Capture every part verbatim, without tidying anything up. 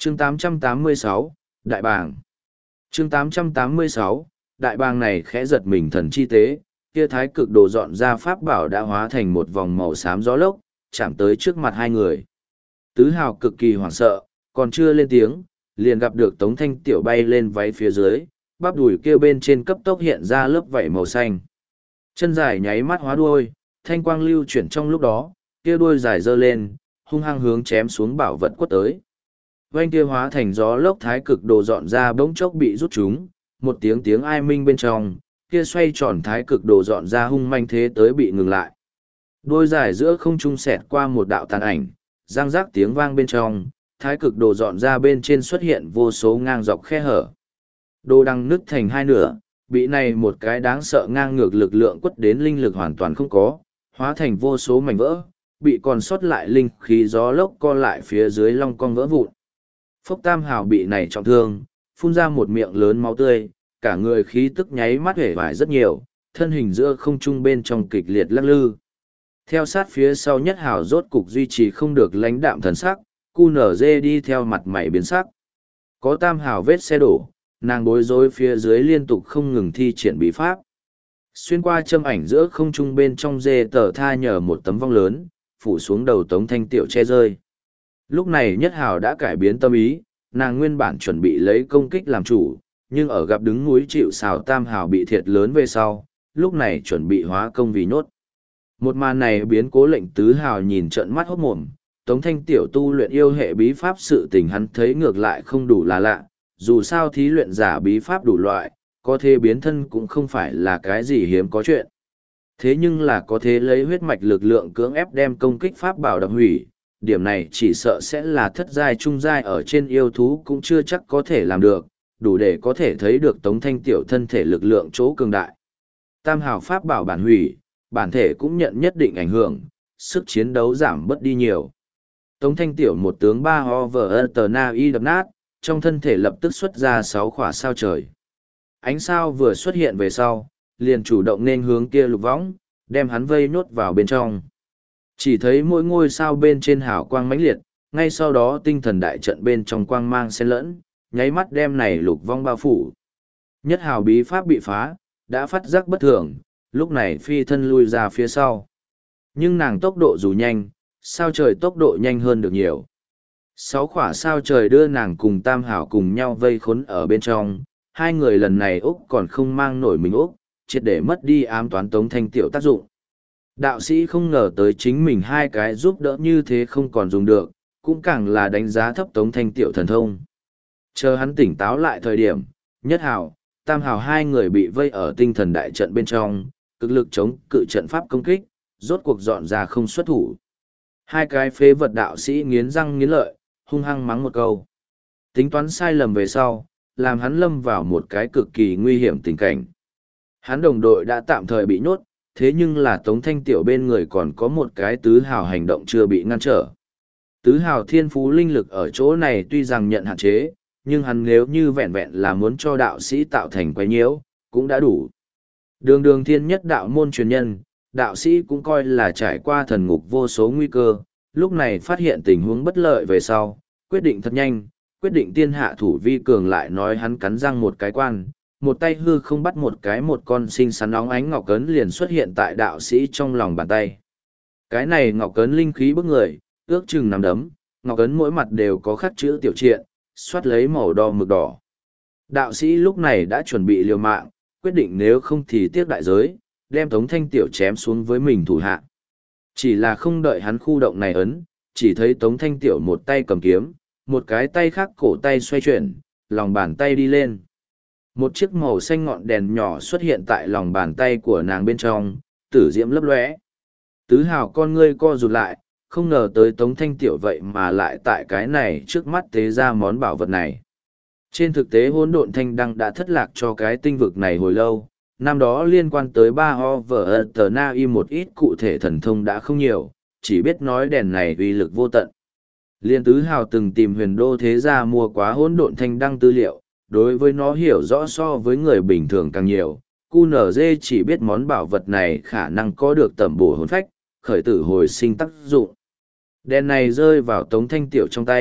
chương tám trăm tám mươi sáu, Đại bàng. chương tám trăm tám mươi sáu, Đại bàng này khẽ giật mình thần chi tế, kia thái cực đồ dọn ra pháp bảo đã hóa thành một vòng màu xám gió lốc, chạm tới trước mặt hai người. Tứ Hào cực kỳ hoảng sợ, còn chưa lên tiếng, liền gặp được Tống Thanh Tiểu bay lên váy phía dưới, bắp đùi kia bên trên cấp tốc hiện ra lớp vảy màu xanh. Chân dài nháy mắt hóa đuôi, thanh quang lưu chuyển trong lúc đó, kia đuôi dài dơ lên, hung hăng hướng chém xuống bảo vật quất tới. Vành kia hóa thành gió lốc thái cực đồ dọn ra bỗng chốc bị rút chúng, một tiếng tiếng ai minh bên trong, kia xoay tròn thái cực đồ dọn ra hung manh thế tới bị ngừng lại. Đuôi dài giữa không trung xẹt qua một đạo tàn ảnh, răng rác tiếng vang bên trong, thái cực đồ dọn ra bên trên xuất hiện vô số ngang dọc khe hở. Đồ đang nứt thành hai nửa, bị này một cái đáng sợ ngang ngược lực lượng quất đến linh lực hoàn toàn không có, hóa thành vô số mảnh vỡ, bị còn sót lại linh khí gió lốc co lại phía dưới long cong vỡ vụn. Phốc Tam Hào bị này trọng thương, phun ra một miệng lớn máu tươi, cả người khí tức nháy mắt hể vải rất nhiều, thân hình giữa không trung bên trong kịch liệt lắc lư. Theo sát phía sau Nhất Hào rốt cục duy trì không được lãnh đạm thần sắc, cu nở dê đi theo mặt mày biến sắc. Có Tam Hào vết xe đổ, nàng bối rối phía dưới liên tục không ngừng thi triển bí pháp. Xuyên qua châm ảnh giữa không trung bên trong dê tờ tha nhờ một tấm vong lớn, phủ xuống đầu Tống Thanh Tiểu che rơi. Lúc này Nhất Hào đã cải biến tâm ý, nàng nguyên bản chuẩn bị lấy công kích làm chủ, nhưng ở gặp đứng núi chịu sào Tam Hào bị thiệt lớn về sau, lúc này chuẩn bị hóa công vì nhốt. Một màn này biến Cố Lệnh Tứ Hào nhìn trợn mắt hốt mồm, Tống Thanh Tiểu tu luyện yêu hệ bí pháp sự tình hắn thấy ngược lại không đủ là lạ, dù sao thí luyện giả bí pháp đủ loại, có thể biến thân cũng không phải là cái gì hiếm có chuyện. Thế nhưng là có thể lấy huyết mạch lực lượng cưỡng ép đem công kích pháp bảo đập hủy, điểm này chỉ sợ sẽ là thất giai trung giai ở trên yêu thú cũng chưa chắc có thể làm được, đủ để có thể thấy được Tống Thanh Tiểu thân thể lực lượng chỗ cường đại. Tam Hào pháp bảo bản hủy, bản thể cũng nhận nhất định ảnh hưởng, sức chiến đấu giảm bớt đi nhiều. Tống Thanh Tiểu một tướng ba ho vờ tờ na y đập nát, trong thân thể lập tức xuất ra sáu khỏa sao trời. Ánh sao vừa xuất hiện về sau, liền chủ động nên hướng kia lục võng, đem hắn vây nhốt vào bên trong. Chỉ thấy mỗi ngôi sao bên trên hào quang mãnh liệt, ngay sau đó tinh thần đại trận bên trong quang mang xen lẫn, nháy mắt đem này lục vong bao phủ. Nhất Hào bí pháp bị phá, đã phát giác bất thường, lúc này phi thân lui ra phía sau. Nhưng nàng tốc độ dù nhanh, sao trời tốc độ nhanh hơn được nhiều. Sáu khỏa sao trời đưa nàng cùng Tam Hào cùng nhau vây khốn ở bên trong, hai người lần này Úc còn không mang nổi mình Úc, triệt để mất đi ám toán Tống Thanh Tiểu tác dụng. Đạo sĩ không ngờ tới chính mình hai cái giúp đỡ như thế không còn dùng được, cũng càng là đánh giá thấp Tống Thanh Tiểu thần thông. Chờ hắn tỉnh táo lại thời điểm, Nhất Hào, Tam Hào hai người bị vây ở tinh thần đại trận bên trong, cực lực chống cự trận pháp công kích, rốt cuộc dọn ra không xuất thủ. Hai cái phế vật đạo sĩ nghiến răng nghiến lợi, hung hăng mắng một câu. Tính toán sai lầm về sau, làm hắn lâm vào một cái cực kỳ nguy hiểm tình cảnh. Hắn đồng đội đã tạm thời bị nhốt, thế nhưng là Tống Thanh Tiểu bên người còn có một cái Tứ Hào hành động chưa bị ngăn trở. Tứ Hào thiên phú linh lực ở chỗ này tuy rằng nhận hạn chế, nhưng hắn nếu như vẹn vẹn là muốn cho đạo sĩ tạo thành quái nhiễu, cũng đã đủ. Đường đường thiên nhất đạo môn truyền nhân, đạo sĩ cũng coi là trải qua thần ngục vô số nguy cơ, lúc này phát hiện tình huống bất lợi về sau, quyết định thật nhanh, quyết định tiên hạ thủ vi cường lại nói hắn cắn răng một cái quan, một tay hư không bắt một cái một con xinh xắn óng ánh ngọc cấn liền xuất hiện tại đạo sĩ trong lòng bàn tay. Cái này ngọc cấn linh khí bức người, ước chừng nằm đấm, ngọc cấn mỗi mặt đều có khắc chữ tiểu triện, xoát lấy màu đỏ mực đỏ. Đạo sĩ lúc này đã chuẩn bị liều mạng, quyết định nếu không thì tiếc đại giới, đem Tống Thanh Tiểu chém xuống với mình thủ hạ. Chỉ là không đợi hắn khu động này ấn, chỉ thấy Tống Thanh Tiểu một tay cầm kiếm, một cái tay khác cổ tay xoay chuyển, lòng bàn tay đi lên. Một chiếc màu xanh ngọn đèn nhỏ xuất hiện tại lòng bàn tay của nàng bên trong, tử diễm lấp lóe. Tứ Hào con ngươi co rụt lại, không ngờ tới Tống Thanh Tiểu vậy mà lại tại cái này trước mắt tế ra món bảo vật này. Trên thực tế hỗn độn thanh đăng đã thất lạc cho cái tinh vực này hồi lâu, năm đó liên quan tới ba ho vở tờ na y một ít cụ thể thần thông đã không nhiều, chỉ biết nói đèn này uy lực vô tận. Liên Tứ Hào từng tìm huyền đô thế gia mua quá hỗn độn thanh đăng tư liệu, đối với nó hiểu rõ so với người bình thường càng nhiều, cu nở dê chỉ biết món bảo vật này khả năng có được tẩm bổ hồn phách, khởi tử hồi sinh tác dụng. Đèn này rơi vào Tống Thanh Tiểu trong tay,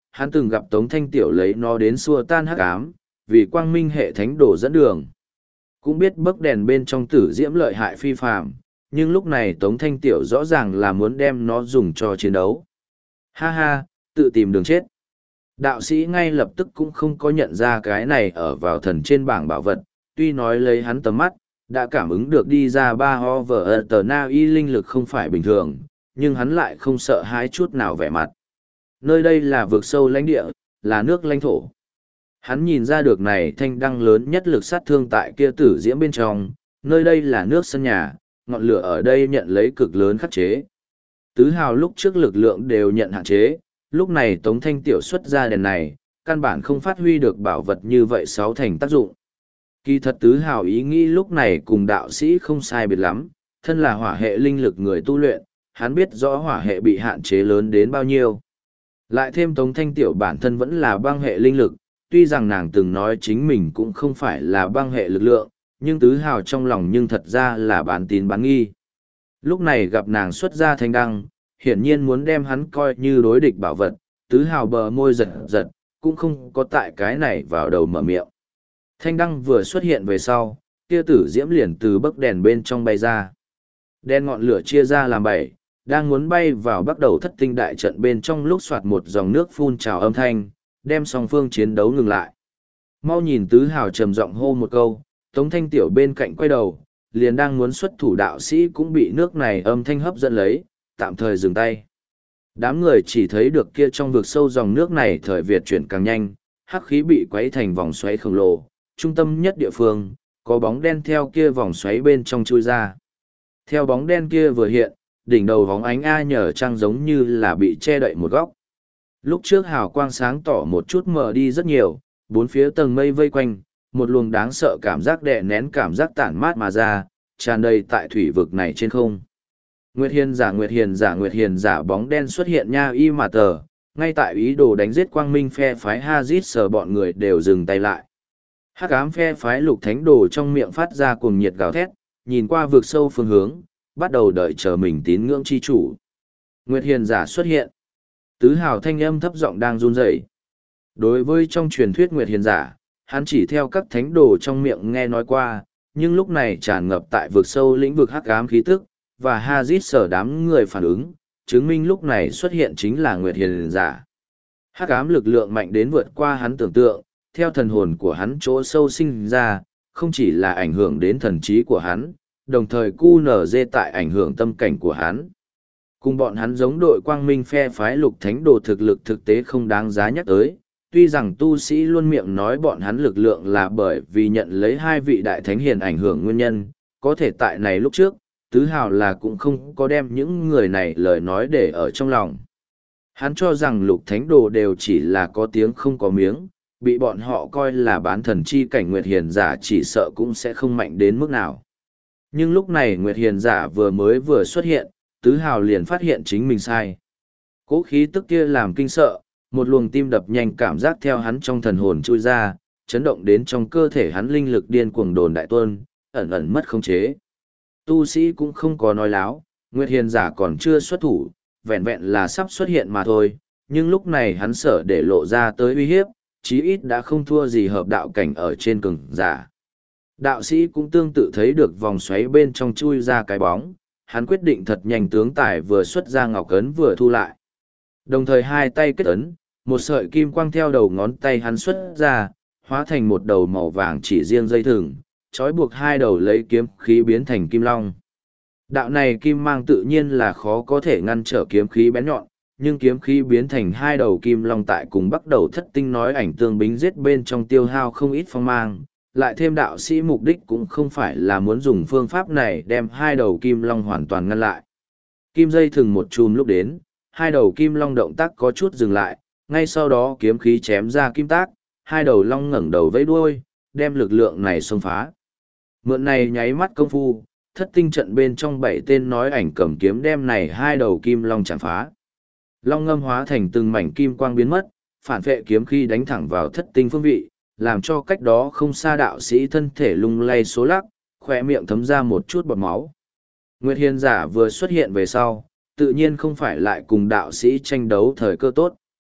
hắn từng gặp Tống Thanh Tiểu lấy nó đến xua tan hắc ám, vì quang minh hệ thánh đồ dẫn đường. Cũng biết bấc đèn bên trong tử diễm lợi hại phi phàm, nhưng lúc này Tống Thanh Tiểu rõ ràng là muốn đem nó dùng cho chiến đấu. Ha ha, tự tìm đường chết. Đạo sĩ ngay lập tức cũng không có nhận ra cái này ở vào thần trên bảng bảo vật, tuy nói lấy hắn tầm mắt, đã cảm ứng được đi ra ba ho vở tờ na y linh lực không phải bình thường, nhưng hắn lại không sợ hãi chút nào vẻ mặt. Nơi đây là vực sâu lãnh địa, là nước lãnh thổ. Hắn nhìn ra được này thanh đăng lớn nhất lực sát thương tại kia tử diễm bên trong, nơi đây là nước sân nhà, ngọn lửa ở đây nhận lấy cực lớn khắc chế. Tứ hào lúc trước lực lượng đều nhận hạn chế, lúc này Tống Thanh Tiểu xuất ra đèn này, căn bản không phát huy được bảo vật như vậy sáu thành tác dụng. Kỳ thật tứ hào ý nghĩ lúc này cùng đạo sĩ không sai biệt lắm, thân là hỏa hệ linh lực người tu luyện, hắn biết rõ hỏa hệ bị hạn chế lớn đến bao nhiêu. Lại thêm Tống Thanh Tiểu bản thân vẫn là băng hệ linh lực, tuy rằng nàng từng nói chính mình cũng không phải là băng hệ lực lượng, nhưng tứ hào trong lòng nhưng thật ra là bán tín bán nghi. Lúc này gặp nàng xuất ra thanh đăng, hiển nhiên muốn đem hắn coi như đối địch bảo vật, tứ hào bờ môi giật giật, cũng không có tại cái này vào đầu mở miệng. Thanh đăng vừa xuất hiện về sau, kia tử diễm liền từ bấc đèn bên trong bay ra. Đen ngọn lửa chia ra làm bảy, đang muốn bay vào bắt đầu thất tinh đại trận bên trong lúc soạt một dòng nước phun trào âm thanh, đem song phương chiến đấu ngừng lại. Mau nhìn tứ hào trầm giọng hô một câu, Tống Thanh Tiểu bên cạnh quay đầu, liền đang muốn xuất thủ đạo sĩ cũng bị nước này âm thanh hấp dẫn lấy, tạm thời dừng tay. Đám người chỉ thấy được kia trong vực sâu dòng nước này thời Việt chuyển càng nhanh, hắc khí bị quấy thành vòng xoáy khổng lồ, trung tâm nhất địa phương, có bóng đen theo kia vòng xoáy bên trong chui ra. Theo bóng đen kia vừa hiện, đỉnh đầu bóng ánh A nhờ trăng giống như là bị che đậy một góc. Lúc trước hào quang sáng tỏ một chút mờ đi rất nhiều, bốn phía tầng mây vây quanh, một luồng đáng sợ cảm giác đè nén cảm giác tản mát mà ra, tràn đầy tại thủy vực này trên không. Nguyệt Hiền giả Nguyệt Hiền giả Nguyệt Hiền giả bóng đen xuất hiện nha y mà tờ, ngay tại ý đồ đánh giết quang minh phe phái Hazit sờ bọn người đều dừng tay lại. Hắc ám phe phái lục thánh đồ trong miệng phát ra cuồng nhiệt gào thét, nhìn qua vực sâu phương hướng, bắt đầu đợi chờ mình tín ngưỡng chi chủ. Nguyệt Hiền giả xuất hiện. Tứ hào thanh âm thấp giọng đang run rẩy. Đối với trong truyền thuyết Nguyệt Hiền giả, hắn chỉ theo các thánh đồ trong miệng nghe nói qua, nhưng lúc này tràn ngập tại vực sâu lĩnh vực hắc ám khí tức, và Hazit sở đám người phản ứng, chứng minh lúc này xuất hiện chính là Nguyệt Hiền giả. Hắc ám lực lượng mạnh đến vượt qua hắn tưởng tượng, theo thần hồn của hắn chỗ sâu sinh ra, không chỉ là ảnh hưởng đến thần trí của hắn, đồng thời cu nở dê tại ảnh hưởng tâm cảnh của hắn. Cùng bọn hắn giống đội quang minh phe phái lục thánh đồ thực lực thực tế không đáng giá nhắc tới, tuy rằng tu sĩ luôn miệng nói bọn hắn lực lượng là bởi vì nhận lấy hai vị đại thánh hiền ảnh hưởng nguyên nhân, có thể tại này lúc trước, tứ hào là cũng không có đem những người này lời nói để ở trong lòng. Hắn cho rằng lục thánh đồ đều chỉ là có tiếng không có miếng, bị bọn họ coi là bán thần chi cảnh Nguyệt Hiền giả chỉ sợ cũng sẽ không mạnh đến mức nào. Nhưng lúc này Nguyệt Hiền giả vừa mới vừa xuất hiện, tứ hào liền phát hiện chính mình sai. Cố khí tức kia làm kinh sợ, một luồng tim đập nhanh cảm giác theo hắn trong thần hồn chui ra, chấn động đến trong cơ thể hắn linh lực điên cuồng đồn đại tuôn, ẩn ẩn mất khống chế. Tu sĩ cũng không có nói láo, Nguyệt Hiền giả còn chưa xuất thủ, vẹn vẹn là sắp xuất hiện mà thôi, nhưng lúc này hắn sợ để lộ ra tới uy hiếp, chí ít đã không thua gì hợp đạo cảnh ở trên cường giả. Đạo sĩ cũng tương tự thấy được vòng xoáy bên trong chui ra cái bóng, hắn quyết định thật nhanh tướng tài vừa xuất ra ngọc ấn vừa thu lại. Đồng thời hai tay kết ấn, một sợi kim quang theo đầu ngón tay hắn xuất ra, hóa thành một đầu màu vàng chỉ riêng dây thừng, trói buộc hai đầu lấy kiếm khí biến thành kim long. Đạo này kim mang tự nhiên là khó có thể ngăn trở kiếm khí bén nhọn, nhưng kiếm khí biến thành hai đầu kim long tại cùng bắt đầu thất tinh nói ảnh tương bính giết bên trong tiêu hao không ít phong mang, lại thêm đạo sĩ mục đích cũng không phải là muốn dùng phương pháp này đem hai đầu kim long hoàn toàn ngăn lại. Kim dây thừng một chùm lúc đến, hai đầu kim long động tác có chút dừng lại, ngay sau đó kiếm khí chém ra kim tác, hai đầu long ngẩng đầu vẫy đuôi, đem lực lượng này xông phá. Mượn này nháy mắt công phu, thất tinh trận bên trong bảy tên nói ảnh cầm kiếm đem này hai đầu kim long chạm phá. Long ngâm hóa thành từng mảnh kim quang biến mất, phản vệ kiếm khi đánh thẳng vào thất tinh phương vị, làm cho cách đó không xa đạo sĩ thân thể lung lay số lắc, khỏe miệng thấm ra một chút bọt máu. Nguyệt Hiền giả vừa xuất hiện về sau, tự nhiên không phải lại cùng đạo sĩ tranh đấu thời cơ tốt.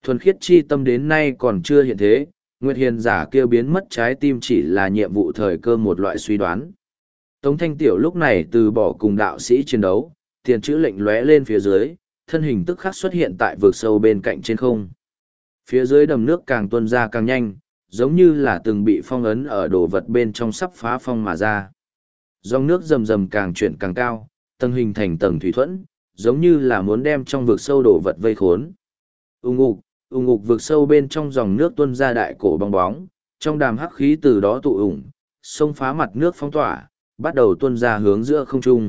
Thuần khiết chi tâm đến nay còn chưa hiện thế, Nguyệt Hiền giả kia biến mất trái tim chỉ là nhiệm vụ thời cơ một loại suy đoán. Tống Thanh Tiểu lúc này từ bỏ cùng đạo sĩ chiến đấu, tiền chữ lệnh lóe lên phía dưới, thân hình tức khắc xuất hiện tại vực sâu bên cạnh trên không. Phía dưới đầm nước càng tuôn ra càng nhanh, giống như là từng bị phong ấn ở đồ vật bên trong sắp phá phong mà ra. Dòng nước rầm rầm càng chuyển càng cao, tầng hình thành tầng thủy thuẫn, giống như là muốn đem trong vực sâu đồ vật vây khốn. Ung ục, ung ục vực sâu bên trong dòng nước tuôn ra đại cổ bong bóng, trong đàm hắc khí từ đó tụ ủng, xông phá mặt nước phong tỏa, bắt đầu tuôn ra hướng giữa không trung.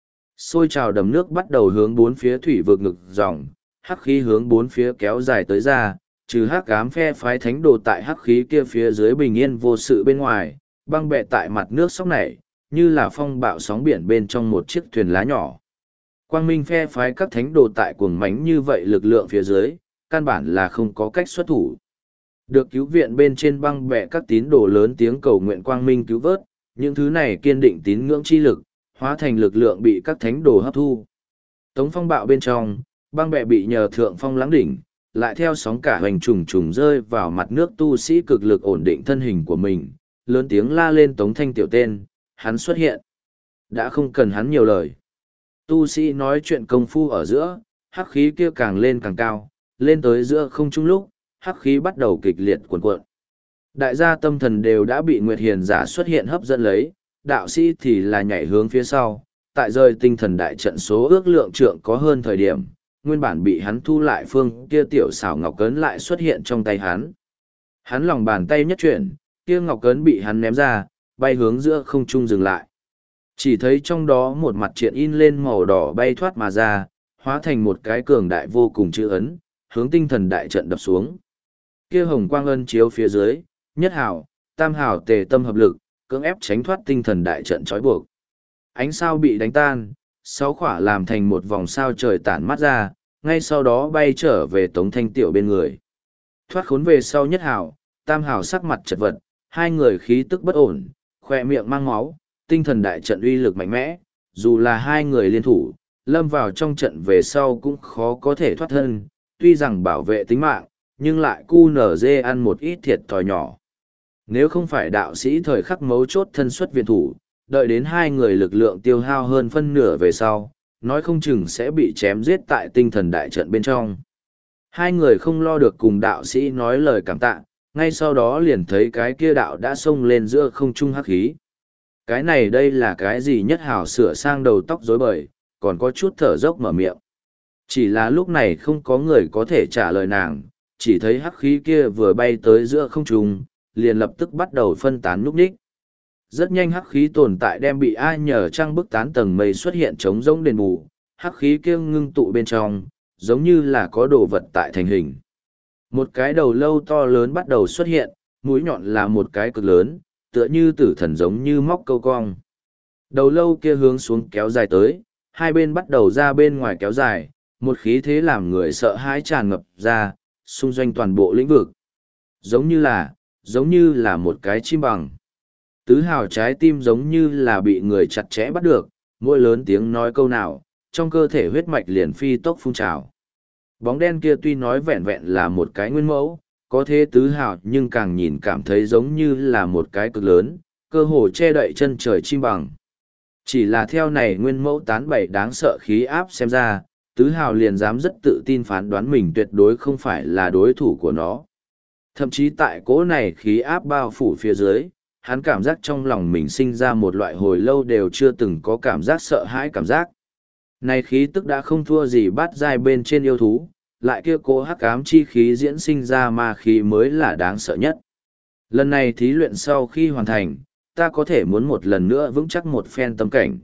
Xôi trào đầm nước bắt đầu hướng bốn phía thủy vực ngực dòng, hắc khí hướng bốn phía kéo dài tới ra, trừ hắc ám phe phái thánh đồ tại hắc khí kia phía dưới bình yên vô sự bên ngoài, băng bẹ tại mặt nước sóng nảy, như là phong bạo sóng biển bên trong một chiếc thuyền lá nhỏ. Quang minh phe phái các thánh đồ tại cuồng mánh như vậy lực lượng phía dưới, căn bản là không có cách xuất thủ. Được cứu viện bên trên băng bẹ các tín đồ lớn tiếng cầu nguyện quang minh cứu vớt, những thứ này kiên định tín ngưỡng chi lực, hóa thành lực lượng bị các thánh đồ hấp thu. Tống phong bạo bên trong, băng bẹ bị nhờ thượng phong lắng đỉnh, lại theo sóng cả hoành trùng trùng rơi vào mặt nước tu sĩ cực lực ổn định thân hình của mình, lớn tiếng la lên Tống Thanh Tiểu tên, hắn xuất hiện. Đã không cần hắn nhiều lời. Tu sĩ nói chuyện công phu ở giữa, hắc khí kia càng lên càng cao, lên tới giữa không trung lúc, hắc khí bắt đầu kịch liệt cuộn cuộn. Đại gia tâm thần đều đã bị Nguyệt Hiền giả xuất hiện hấp dẫn lấy, đạo sĩ thì là nhảy hướng phía sau, tại rơi tinh thần đại trận số ước lượng trượng có hơn thời điểm, nguyên bản bị hắn thu lại phương kia tiểu xảo ngọc cấn lại xuất hiện trong tay hắn. Hắn lòng bàn tay nhất chuyển, kia ngọc cấn bị hắn ném ra, bay hướng giữa không trung dừng lại. Chỉ thấy trong đó một mặt triện in lên màu đỏ bay thoát mà ra, hóa thành một cái cường đại vô cùng chữ ấn, hướng tinh thần đại trận đập xuống. Kia hồng quang ân chiếu phía dưới, nhất hào, tam hào tề tâm hợp lực, cưỡng ép tránh thoát tinh thần đại trận trói buộc. Ánh sao bị đánh tan, sáu khỏa làm thành một vòng sao trời tản mắt ra, ngay sau đó bay trở về Tống Thanh Tiểu bên người. Thoát khốn về sau nhất hào, tam hào sắc mặt chật vật, hai người khí tức bất ổn, khoe miệng mang máu, tinh thần đại trận uy lực mạnh mẽ, dù là hai người liên thủ, lâm vào trong trận về sau cũng khó có thể thoát thân, tuy rằng bảo vệ tính mạng, nhưng lại cu nở dê ăn một ít thiệt thòi nhỏ. Nếu không phải đạo sĩ thời khắc mấu chốt thân xuất viện thủ, đợi đến hai người lực lượng tiêu hao hơn phân nửa về sau, nói không chừng sẽ bị chém giết tại tinh thần đại trận bên trong. Hai người không lo được cùng đạo sĩ nói lời cảm tạ, ngay sau đó liền thấy cái kia đạo đã xông lên giữa không trung hắc khí. Cái này đây là cái gì nhất hào sửa sang đầu tóc rối bời, còn có chút thở dốc mở miệng. Chỉ là lúc này không có người có thể trả lời nàng, chỉ thấy hắc khí kia vừa bay tới giữa không trung, liền lập tức bắt đầu phân tán núp ních. Rất nhanh hắc khí tồn tại đem bị ai nhờ trăng bức tán tầng mây xuất hiện trống rỗng đền bù, hắc khí kia ngưng tụ bên trong, giống như là có đồ vật tại thành hình. Một cái đầu lâu to lớn bắt đầu xuất hiện, mũi nhọn là một cái cực lớn, tựa như tử thần giống như móc câu cong. Đầu lâu kia hướng xuống kéo dài tới, hai bên bắt đầu ra bên ngoài kéo dài, một khí thế làm người sợ hãi tràn ngập ra, xung doanh toàn bộ lĩnh vực. Giống như là, giống như là một cái chim bằng. Tứ hào trái tim giống như là bị người chặt chẽ bắt được, mỗi lớn tiếng nói câu nào, trong cơ thể huyết mạch liền phi tốc phun trào. Bóng đen kia tuy nói vẹn vẹn là một cái nguyên mẫu, có thế tứ hào nhưng càng nhìn cảm thấy giống như là một cái cực lớn, cơ hồ che đậy chân trời chim bằng. Chỉ là theo này nguyên mẫu tán bảy đáng sợ khí áp xem ra, tứ hào liền dám rất tự tin phán đoán mình tuyệt đối không phải là đối thủ của nó. Thậm chí tại cỗ này khí áp bao phủ phía dưới, hắn cảm giác trong lòng mình sinh ra một loại hồi lâu đều chưa từng có cảm giác sợ hãi cảm giác. Này khí tức đã không thua gì bát giai bên trên yêu thú, lại kia cố hắc ám chi khí diễn sinh ra ma khí mới là đáng sợ nhất. Lần này thí luyện sau khi hoàn thành, ta có thể muốn một lần nữa vững chắc một phen tâm cảnh.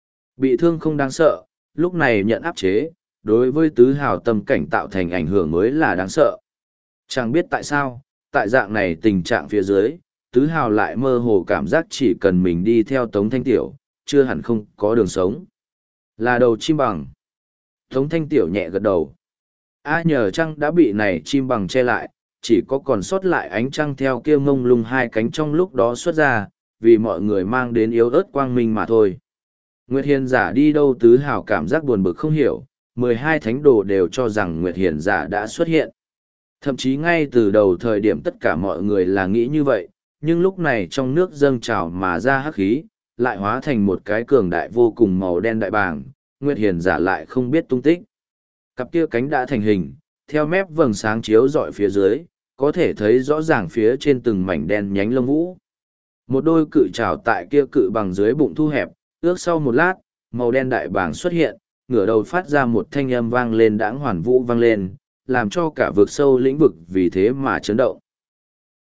Bị thương không đáng sợ, lúc này nhận áp chế, đối với tứ hào tâm cảnh tạo thành ảnh hưởng mới là đáng sợ. Chẳng biết tại sao, tại dạng này tình trạng phía dưới, tứ hào lại mơ hồ cảm giác chỉ cần mình đi theo Tống Thanh Tiểu, chưa hẳn không có đường sống. Là đầu chim bằng. Tống Thanh Tiểu nhẹ gật đầu. A nhờ trăng đã bị này chim bằng che lại, chỉ có còn sót lại ánh trăng theo kia mông lung hai cánh trong lúc đó xuất ra, vì mọi người mang đến yếu ớt quang minh mà thôi. Nguyệt Hiền giả đi đâu tứ hào cảm giác buồn bực không hiểu, mười hai thánh đồ đều cho rằng Nguyệt Hiền giả đã xuất hiện. Thậm chí ngay từ đầu thời điểm tất cả mọi người là nghĩ như vậy, nhưng lúc này trong nước dâng trào mà ra hắc khí, lại hóa thành một cái cường đại vô cùng màu đen đại bàng, Nguyệt Hiền giả lại không biết tung tích. Cặp kia cánh đã thành hình, theo mép vầng sáng chiếu rọi phía dưới, có thể thấy rõ ràng phía trên từng mảnh đen nhánh lông vũ. Một đôi cự trảo tại kia cự bằng dưới bụng thu hẹp, ước sau một lát, màu đen đại bàng xuất hiện, ngửa đầu phát ra một thanh âm vang lên đãng hoàn vũ vang lên, làm cho cả vực sâu lĩnh vực vì thế mà chấn động.